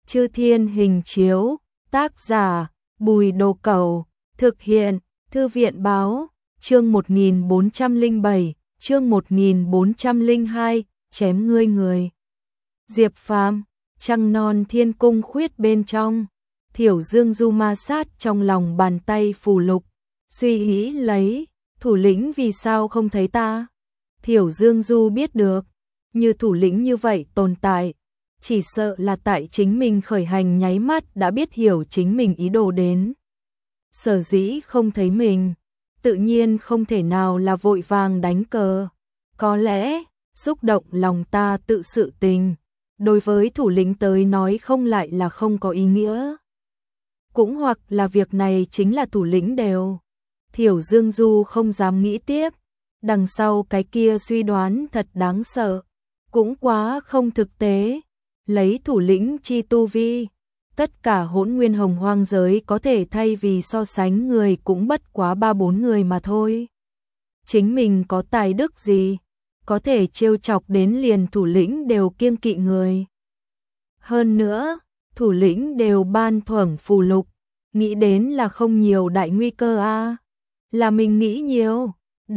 Chư Thiên Hình Chiếu, tác giả, Bùi Đồ Cẩu, thực hiện, Thư viện Báo, chương 1407, chương 1402, chém ngươi người. Diệp Phàm, trăng non thiên cung khuyết bên trong, Thiểu Dương Du ma sát trong lòng bàn tay phù lục, suy nghĩ lấy, thủ lĩnh vì sao không thấy ta? Thiểu Dương Du biết được, như thủ lĩnh như vậy tồn tại, chỉ sợ là tại chính mình khởi hành nháy mắt đã biết hiểu chính mình ý đồ đến. Sở dĩ không thấy mình, tự nhiên không thể nào là vội vàng đánh cờ. Có lẽ, xúc động lòng ta tự sự tình, đối với thủ lĩnh tới nói không lại là không có ý nghĩa. Cũng hoặc là việc này chính là thủ lĩnh đều. Thiểu Dương Du không dám nghĩ tiếp, đằng sau cái kia suy đoán thật đáng sợ, cũng quá không thực tế. Lấy thủ lĩnh chi tu vi, tất cả hỗn nguyên hồng hoang giới có thể thay vì so sánh người cũng bất quá 3-4 người mà thôi. Chính mình có tài đức gì, có thể trêu chọc đến liền thủ lĩnh đều kiêng kỵ người. Hơn nữa, thủ lĩnh đều ban thưởng phù lục, nghĩ đến là không nhiều đại nguy cơ a. Là mình nghĩ nhiều.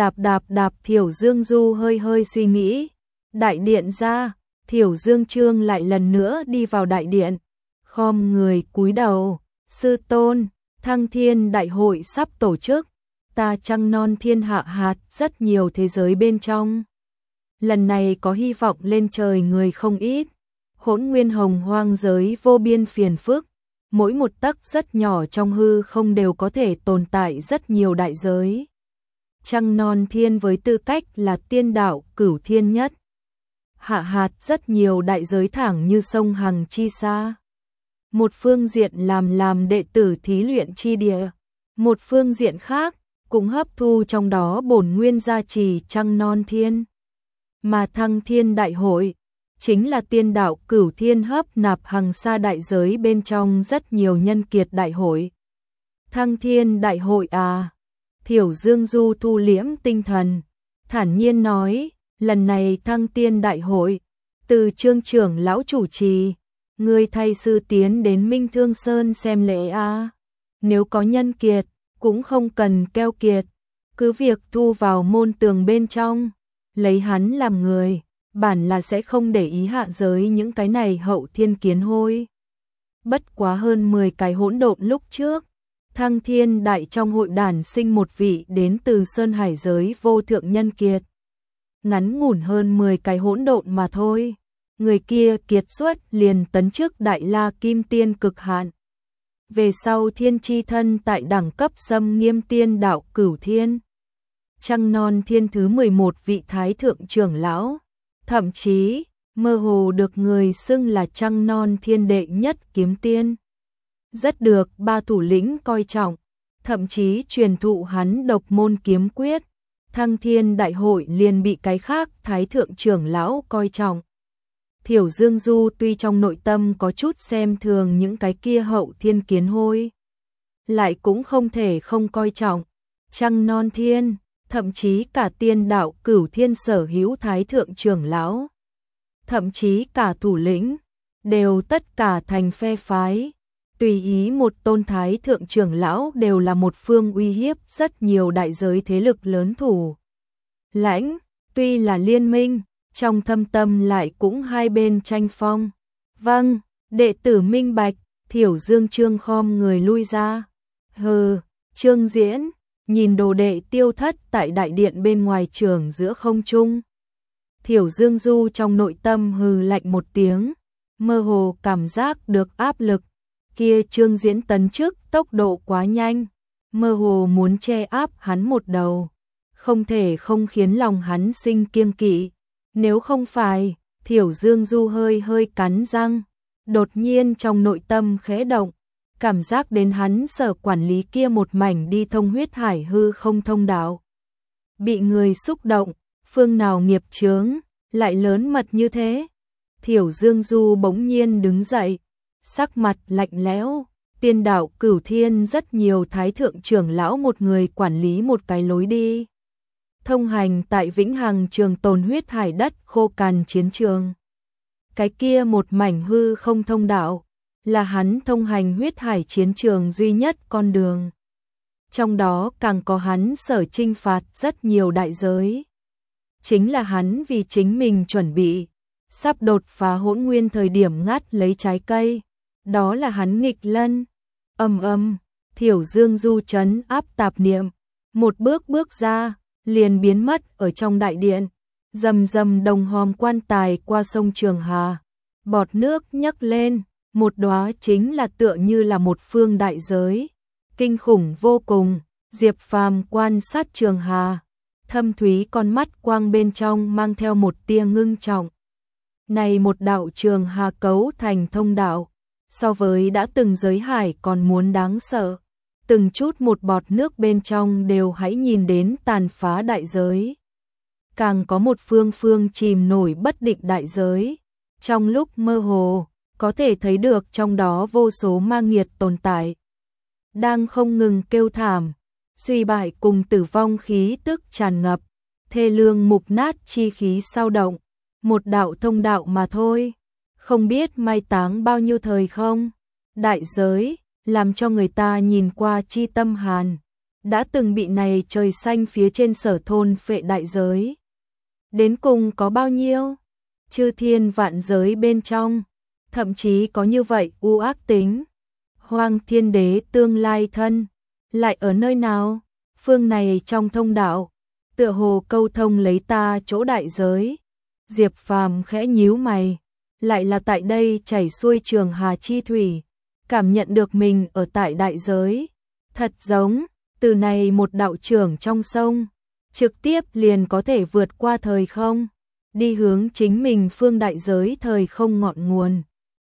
Đạp Thiểu Dương Du hơi suy nghĩ. Đại điện ra, Thiểu Dương Trương lại lần nữa đi vào đại điện, khom người cúi đầu, sư tôn, Thăng Thiên đại hội sắp tổ chức, ta trăng non thiên hạ hạt rất nhiều thế giới bên trong. Lần này có hy vọng lên trời người không ít, hỗn nguyên hồng hoang giới vô biên phiền phức, mỗi một tấc rất nhỏ trong hư không đều có thể tồn tại rất nhiều đại giới. Trăng non thiên với tư cách là tiên đạo cửu thiên nhất, hạ hạt rất nhiều đại giới thẳng như sông Hằng chi xa. Một phương diện làm đệ tử thí luyện chi địa, một phương diện khác cũng hấp thu trong đó bổn nguyên gia trì trăng non thiên. Mà Thăng Thiên đại hội chính là tiên đạo cửu thiên hấp nạp hằng sa đại giới bên trong rất nhiều nhân kiệt đại hội. Thăng Thiên đại hội à? Thiểu Dương Du thu liễm tinh thần, thản nhiên nói, lần này Thăng Thiên đại hội từ Trương trưởng lão chủ trì, ngươi thay sư tiến đến Minh Thương Sơn xem lễ a. Nếu có nhân kiệt, cũng không cần keo kiệt, cứ việc thu vào môn tường bên trong, lấy hắn làm người, bản là sẽ không để ý hạ giới những cái này hậu thiên kiến hôi. Bất quá hơn 10 cái hỗn độn lúc trước, Thăng Thiên đại trong hội đàn sinh một vị đến từ Sơn Hải giới vô thượng nhân kiệt. Ngắn ngủn hơn 10 cái hỗn độn mà thôi. Người kia kiệt xuất liền tấn chức Đại La Kim Tiên cực hạn. Về sau thiên chi thân tại đẳng cấp xâm nghiêm tiên đạo cửu thiên. Trăng non thiên thứ 11 vị thái thượng trưởng lão, thậm chí mơ hồ được người xưng là trăng non thiên đệ nhất kiếm tiên. Rất được ba thủ lĩnh coi trọng, thậm chí truyền thụ hắn độc môn kiếm quyết. Thăng Thiên đại hội liền bị cái khác thái thượng trưởng lão coi trọng. Thiểu Dương Du tuy trong nội tâm có chút xem thường những cái kia hậu thiên kiến hôi, lại cũng không thể không coi trọng trăng non thiên, thậm chí cả tiên đạo cửu thiên sở hữu thái thượng trưởng lão, thậm chí cả thủ lĩnh, đều tất cả thành phe phái. Tùy ý một tôn thái thượng trưởng lão đều là một phương uy hiếp rất nhiều đại giới thế lực lớn thủ lãnh, tuy là liên minh, trong thâm tâm lại cũng hai bên tranh phong. Vâng, đệ tử minh bạch. Thiểu Dương Trương khom người lui ra. Hừ, Trương Diễn, nhìn đồ đệ tiêu thất tại đại điện bên ngoài trường giữa không trung. Thiểu Dương Du trong nội tâm hừ lạnh một tiếng, mơ hồ cảm giác được áp lực. Kia Trương Diễn tấn chức tốc độ quá nhanh, mơ hồ muốn che áp hắn một đầu, không thể không khiến lòng hắn sinh kiêng kỵ. Nếu không phải, Thiểu Dương Du hơi cắn răng, đột nhiên trong nội tâm khẽ động, cảm giác đến hắn sở quản lý kia một mảnh đi thông huyết hải hư không thông đạo. Bị người xúc động, phương nào nghiệp chướng, lại lớn mật như thế. Thiểu Dương Du bỗng nhiên đứng dậy, sắc mặt lạnh lẽo. Tiên đạo cửu thiên rất nhiều thái thượng trưởng lão một người quản lý một cái lối đi, thông hành tại vĩnh hằng trường tồn huyết hải đất khô cằn chiến trường. Cái kia một mảnh hư không thông đạo, là hắn thông hành huyết hải chiến trường duy nhất con đường. Trong đó càng có hắn sở chinh phạt rất nhiều đại giới. Chính là hắn vì chính mình chuẩn bị, sắp đột phá hỗn nguyên thời điểm ngắt lấy trái cây. Đó là hắn nghịch lân. Thiểu Dương du trấn áp tạp niệm. Một bước bước ra, liền biến mất ở trong đại điện. Rầm rầm đồng hòm quan tài qua sông Trường Hà. Bọt nước nhấc lên, một đóa chính là tựa như là một phương đại giới. Kinh khủng vô cùng, Diệp Phàm quan sát Trường Hà. Thâm thúy con mắt quang bên trong mang theo một tia ngưng trọng. Này một đạo Trường Hà cấu thành thông đạo, so với đã từng giới hải còn muốn đáng sợ. Từng chút một bọt nước bên trong đều hãy nhìn đến tàn phá đại giới. Càng có một phương phương chìm nổi bất định đại giới. Trong lúc mơ hồ, có thể thấy được trong đó vô số ma nghiệt tồn tại. Đang không ngừng kêu thảm, suy bại cùng tử vong khí tức tràn ngập, thê lương mục nát chi khí sao động. Một đạo thông đạo mà thôi, không biết mai táng bao nhiêu thời không. Đại giới, làm cho người ta nhìn qua chi tâm hàn. Đã từng bị này trời xanh phía trên sở thôn phệ đại giới. Đến cùng có bao nhiêu? Chư thiên vạn giới bên trong, thậm chí có như vậy u ác tính. Hoang Thiên Đế tương lai thân, lại ở nơi nào? Phương này trong thông đạo, tựa hồ câu thông lấy ta chỗ đại giới. Diệp Phàm khẽ nhíu mày, lại là tại đây chảy xuôi Trường Hà chi thủy, cảm nhận được mình ở tại đại giới. Thật giống, từ này một đạo trưởng trong sông, trực tiếp liền có thể vượt qua thời không, đi hướng chính mình phương đại giới thời không ngọn nguồn.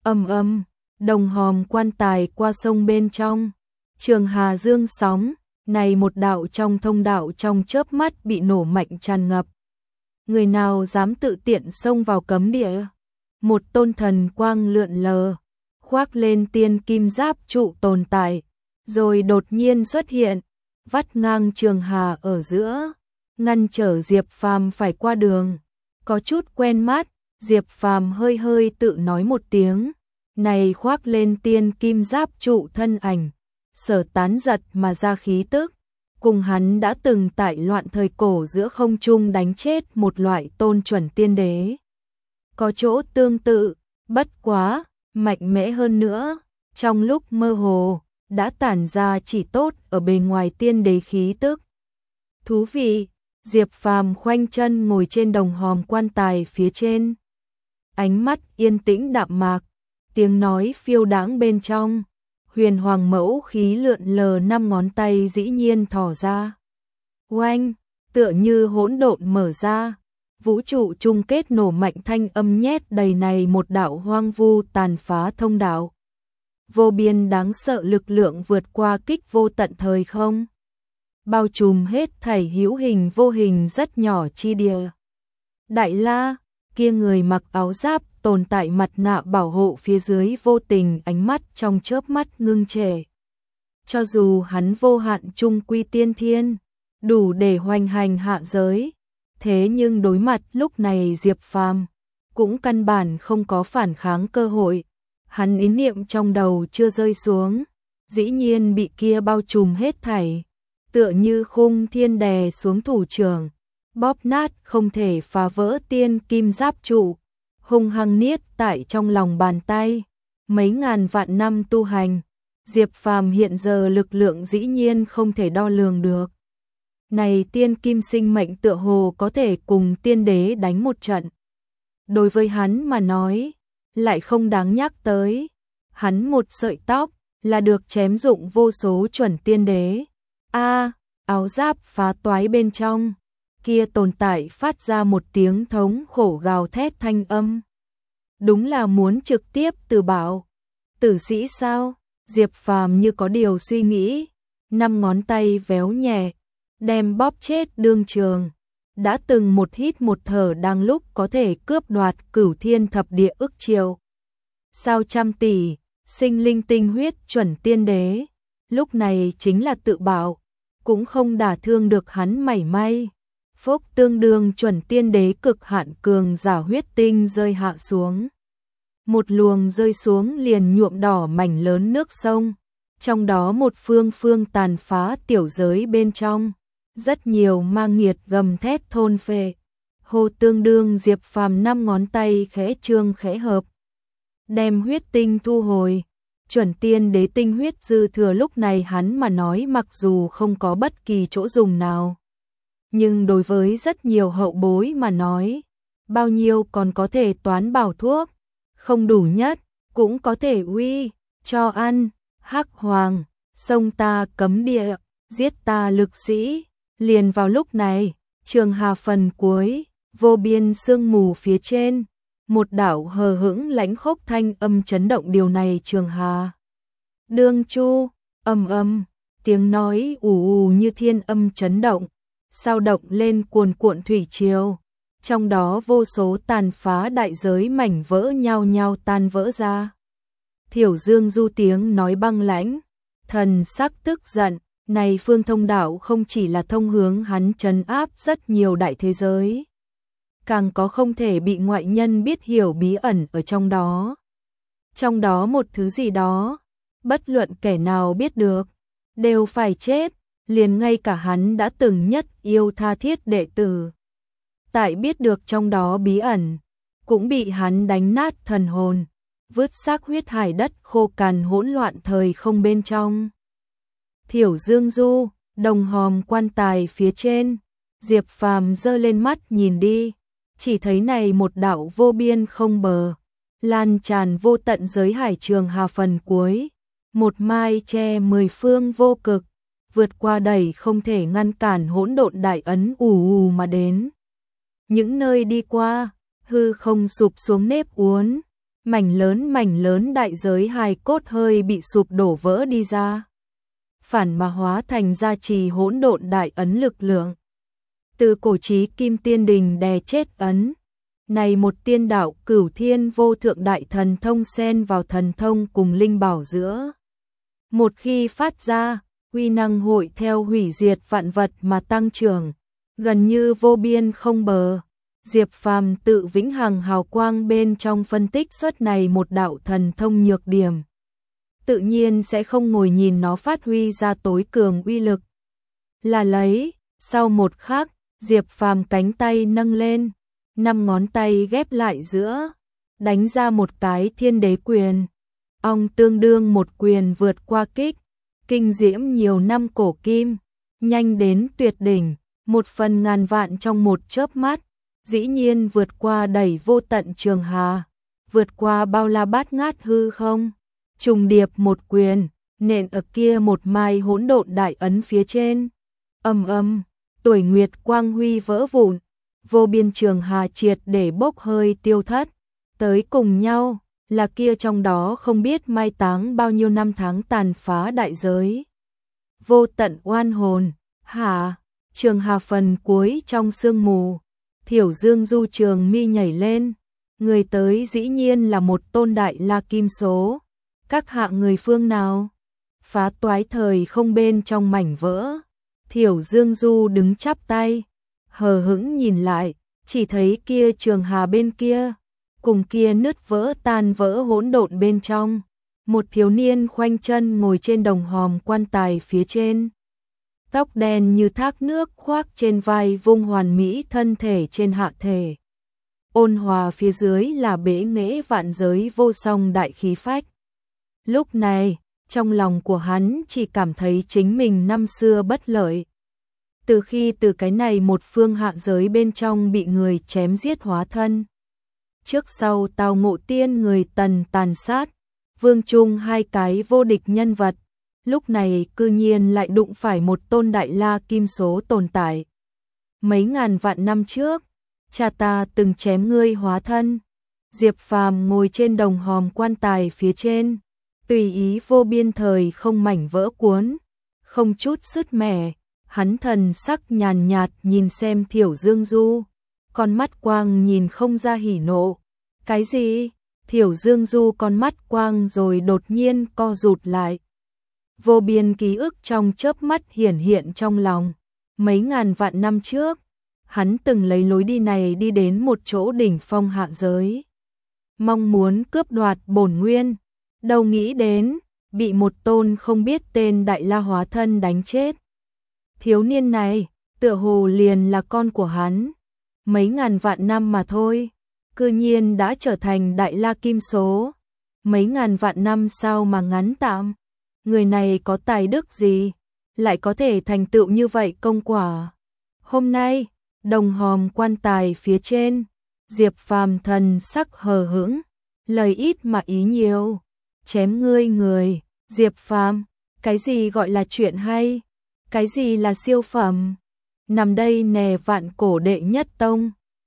Đồng hòm quan tài qua sông bên trong, Trường Hà dương sóng, này một đạo trong thông đạo trong chớp mắt bị nổ mạnh tràn ngập. Người nào dám tự tiện xông vào cấm địa? Một tôn thần quang lượn lờ, khoác lên tiên kim giáp trụ tồn tại, rồi đột nhiên xuất hiện, vắt ngang Trường Hà ở giữa, ngăn trở Diệp Phàm phải qua đường. Có chút quen mắt, Diệp Phàm hơi hơi tự nói một tiếng. Này khoác lên tiên kim giáp trụ thân ảnh, sở tán giật mà ra khí tức, cùng hắn đã từng tại loạn thời cổ giữa không trung đánh chết một loại tôn chuẩn tiên đế. Có chỗ tương tự, bất quá, mạnh mẽ hơn nữa, trong lúc mơ hồ, đã tản ra chỉ tốt ở bề ngoài tiên đế khí tức. Thú vị, Diệp Phàm khoanh chân ngồi trên đồng hòm quan tài phía trên. Ánh mắt yên tĩnh đạm mạc, tiếng nói phiêu đãng bên trong, huyền hoàng mẫu khí lượn lờ 5 ngón tay dĩ nhiên thò ra. Oanh, tựa như hỗn độn mở ra, vũ trụ chung kết nổ mạnh thanh âm nhét đầy này một đạo hoang vu tàn phá thông đạo. Vô biên đáng sợ lực lượng vượt qua kích vô tận thời không, bao trùm hết thảy hữu hình vô hình rất nhỏ chi địa. Đại La, kia người mặc áo giáp tồn tại mặt nạ bảo hộ phía dưới vô tình ánh mắt trong chớp mắt ngưng trệ. Cho dù hắn vô hạn trung quy tiên thiên, đủ để hoành hành hạ giới, thế nhưng đối mặt lúc này Diệp Phàm cũng căn bản không có phản kháng cơ hội. Hắn ý niệm trong đầu chưa rơi xuống, dĩ nhiên bị kia bao trùm hết thảy, tựa như khung thiên đè xuống thủ trưởng, bóp nát không thể phá vỡ tiên kim giáp trụ, hung hăng niết tại trong lòng bàn tay. Mấy ngàn vạn năm tu hành, Diệp Phàm hiện giờ lực lượng dĩ nhiên không thể đo lường được. Này tiên kim sinh mệnh tựa hồ có thể cùng tiên đế đánh một trận. Đối với hắn mà nói, lại không đáng nhắc tới. Hắn một sợi tóc là được chém dụng vô số chuẩn tiên đế. Áo giáp phá toái bên trong, kia tồn tại phát ra một tiếng thống khổ gào thét thanh âm. Đúng là muốn trực tiếp từ bảo. Tử sĩ sao? Diệp Phàm như có điều suy nghĩ, 5 ngón tay véo nhẹ, đem bóp chết đương trường. Đã từng một hít một thở đang lúc có thể cướp đoạt cửu thiên thập địa ức triệu. Sao trăm tỷ, sinh linh tinh huyết chuẩn tiên đế, lúc này chính là tự bảo, cũng không đả thương được hắn mảy may. Phốc tương đương chuẩn tiên đế cực hạn cường giả huyết tinh rơi hạ xuống. một luồng rơi xuống liền nhuộm đỏ mảnh lớn nước sông, trong đó một phương phương tàn phá tiểu giới bên trong, rất nhiều ma nghiệt gầm thét thôn phệ. Hồ tương đương Diệp Phàm 5 ngón tay khẽ trương khẽ hợp, đem huyết tinh thu hồi. Chuẩn tiên đế tinh huyết dư thừa lúc này hắn mà nói mặc dù không có bất kỳ chỗ dùng nào, nhưng đối với rất nhiều hậu bối mà nói, bao nhiêu còn có thể toán bảo thuốc, không đủ nhất, cũng có thể uy, cho ăn. Hắc Hoàng, sông ta cấm địa, giết ta lực sĩ. Liền vào lúc này, Trường Hà phần cuối, vô biên sương mù phía trên, một đạo hờ hững lãnh khốc thanh âm chấn động điều này Trường Hà. Đương chu, tiếng nói ù ù như thiên âm chấn động, sao động lên cuồn cuộn thủy triều, trong đó vô số tàn phá đại giới mảnh vỡ nhao nhao tan vỡ ra. Thiểu Dương Du tiếng nói băng lãnh, thần sắc tức giận, này phương thông đạo không chỉ là thông hướng hắn trấn áp rất nhiều đại thế giới, càng có không thể bị ngoại nhân biết hiểu bí ẩn ở trong đó. Trong đó một thứ gì đó, bất luận kẻ nào biết được, đều phải chết, liền ngay cả hắn đã từng nhất yêu tha thiết đệ tử. Tại biết được trong đó bí ẩn, cũng bị hắn đánh nát thần hồn, vứt xác huyết hải đất khô cằn hỗn loạn thời không bên trong. Thiểu Dương Du, đồng hòm quan tài phía trên, Diệp Phàm giơ lên mắt nhìn đi, chỉ thấy này một đạo vô biên không bờ, lan tràn vô tận giới hải Trường Hà phần cuối, một mai che 10 phương vô cực, vượt qua đầy không thể ngăn cản hỗn độn đại ấn ù ù mà đến. Những nơi đi qua, hư không sụp xuống nếp uốn, mảnh lớn đại giới hài cốt hơi bị sụp đổ vỡ đi ra, phản mà hóa thành gia trì hỗn độn đại ấn lực lượng. Từ cổ chí Kim Tiên Đình đè chết ấn, này một tiên đạo Cửu Thiên vô thượng đại thần thông xen vào thần thông cùng linh bảo giữa. Một khi phát ra, uy năng hội theo hủy diệt vạn vật mà tăng trưởng, gần như vô biên không bờ. Diệp Phàm tự vĩnh hằng hào quang bên trong phân tích xuất này một đạo thần thông nhược điểm, tự nhiên sẽ không ngồi nhìn nó phát huy ra tối cường uy lực. Là lấy, sau một khắc, Diệp Phàm cánh tay nâng lên, 5 ngón tay ghép lại giữa, đánh ra một cái thiên đế quyền. Ong tương đương một quyền vượt qua kích, kinh diễm nhiều năm cổ kim, nhanh đến tuyệt đỉnh, một phần ngàn vạn trong một chớp mắt, dĩ nhiên vượt qua đẩy vô tận Trường Hà, vượt qua bao la bát ngát hư không, trùng điệp một quyền, nện ở kia một mai hỗn độn đại ấn phía trên. Tuổi nguyệt quang huy vỡ vụn, vô biên Trường Hà triệt để bốc hơi tiêu thất, tới cùng nhau là kia trong đó không biết mai táng bao nhiêu năm tháng tàn phá đại giới. Vô tận oan hồn, Trường Hà phần cuối trong sương mù, Thiểu Dương Du trường mi nhảy lên, người tới dĩ nhiên là một tôn đại la kim số. Các hạ người phương nào? Phá toái thời không bên trong mảnh vỡ. Thiểu Dương Du đứng chắp tay, hờ hững nhìn lại, chỉ thấy kia Trường Hà bên kia, cùng kia nứt vỡ tan vỡ hỗn độn bên trong, một thiếu niên khoanh chân ngồi trên đồng hòm quan tài phía trên. Tóc đen như thác nước khoác trên vai vung hoàn mỹ thân thể trên hạ thể. Ôn hòa phía dưới là bế nghệ vạn giới vô song đại khí phách. Lúc này, trong lòng của hắn chỉ cảm thấy chính mình năm xưa bất lợi. Từ khi từ cái này một phương hạ giới bên trong bị người chém giết hóa thân. Trước sau tao ngộ tiên người Tần tàn sát, vương trung hai cái vô địch nhân vật. Lúc này cư nhiên lại đụng phải một tôn đại la kim số tồn tại. Mấy ngàn vạn năm trước, cha ta từng chém ngươi hóa thân. Diệp Phàm ngồi trên đồng hòm quan tài phía trên, tùy ý vô biên thời không mảnh vỡ cuốn, không chút sứt mẻ, hắn thần sắc nhàn nhạt nhìn xem Thiểu Dương Du, con mắt quang nhìn không ra hỉ nộ. Cái gì? Thiểu Dương Du con mắt quang rồi đột nhiên co rụt lại. Vô biên ký ức trong chớp mắt hiển hiện trong lòng. Mấy ngàn vạn năm trước, hắn từng lấy lối đi này đi đến một chỗ đỉnh phong hạ giới. mong muốn cướp đoạt bổn nguyên, đâu nghĩ đến bị một tôn không biết tên Đại La hóa thân đánh chết. Thiếu niên này, tựa hồ liền là con của hắn, mấy ngàn vạn năm mà thôi, cư nhiên đã trở thành Đại La kim số. Mấy ngàn vạn năm sao mà ngắn tạm, người này có tài đức gì, lại có thể thành tựu như vậy công quả. Hôm nay, đồng hòm quan tài phía trên, Diệp Phàm thần sắc hờ hững, lời ít mà ý nhiều, chém ngươi người, Diệp Phàm, cái gì gọi là chuyện hay, cái gì là siêu phẩm, nằm đây nè vạn cổ đệ nhất tông.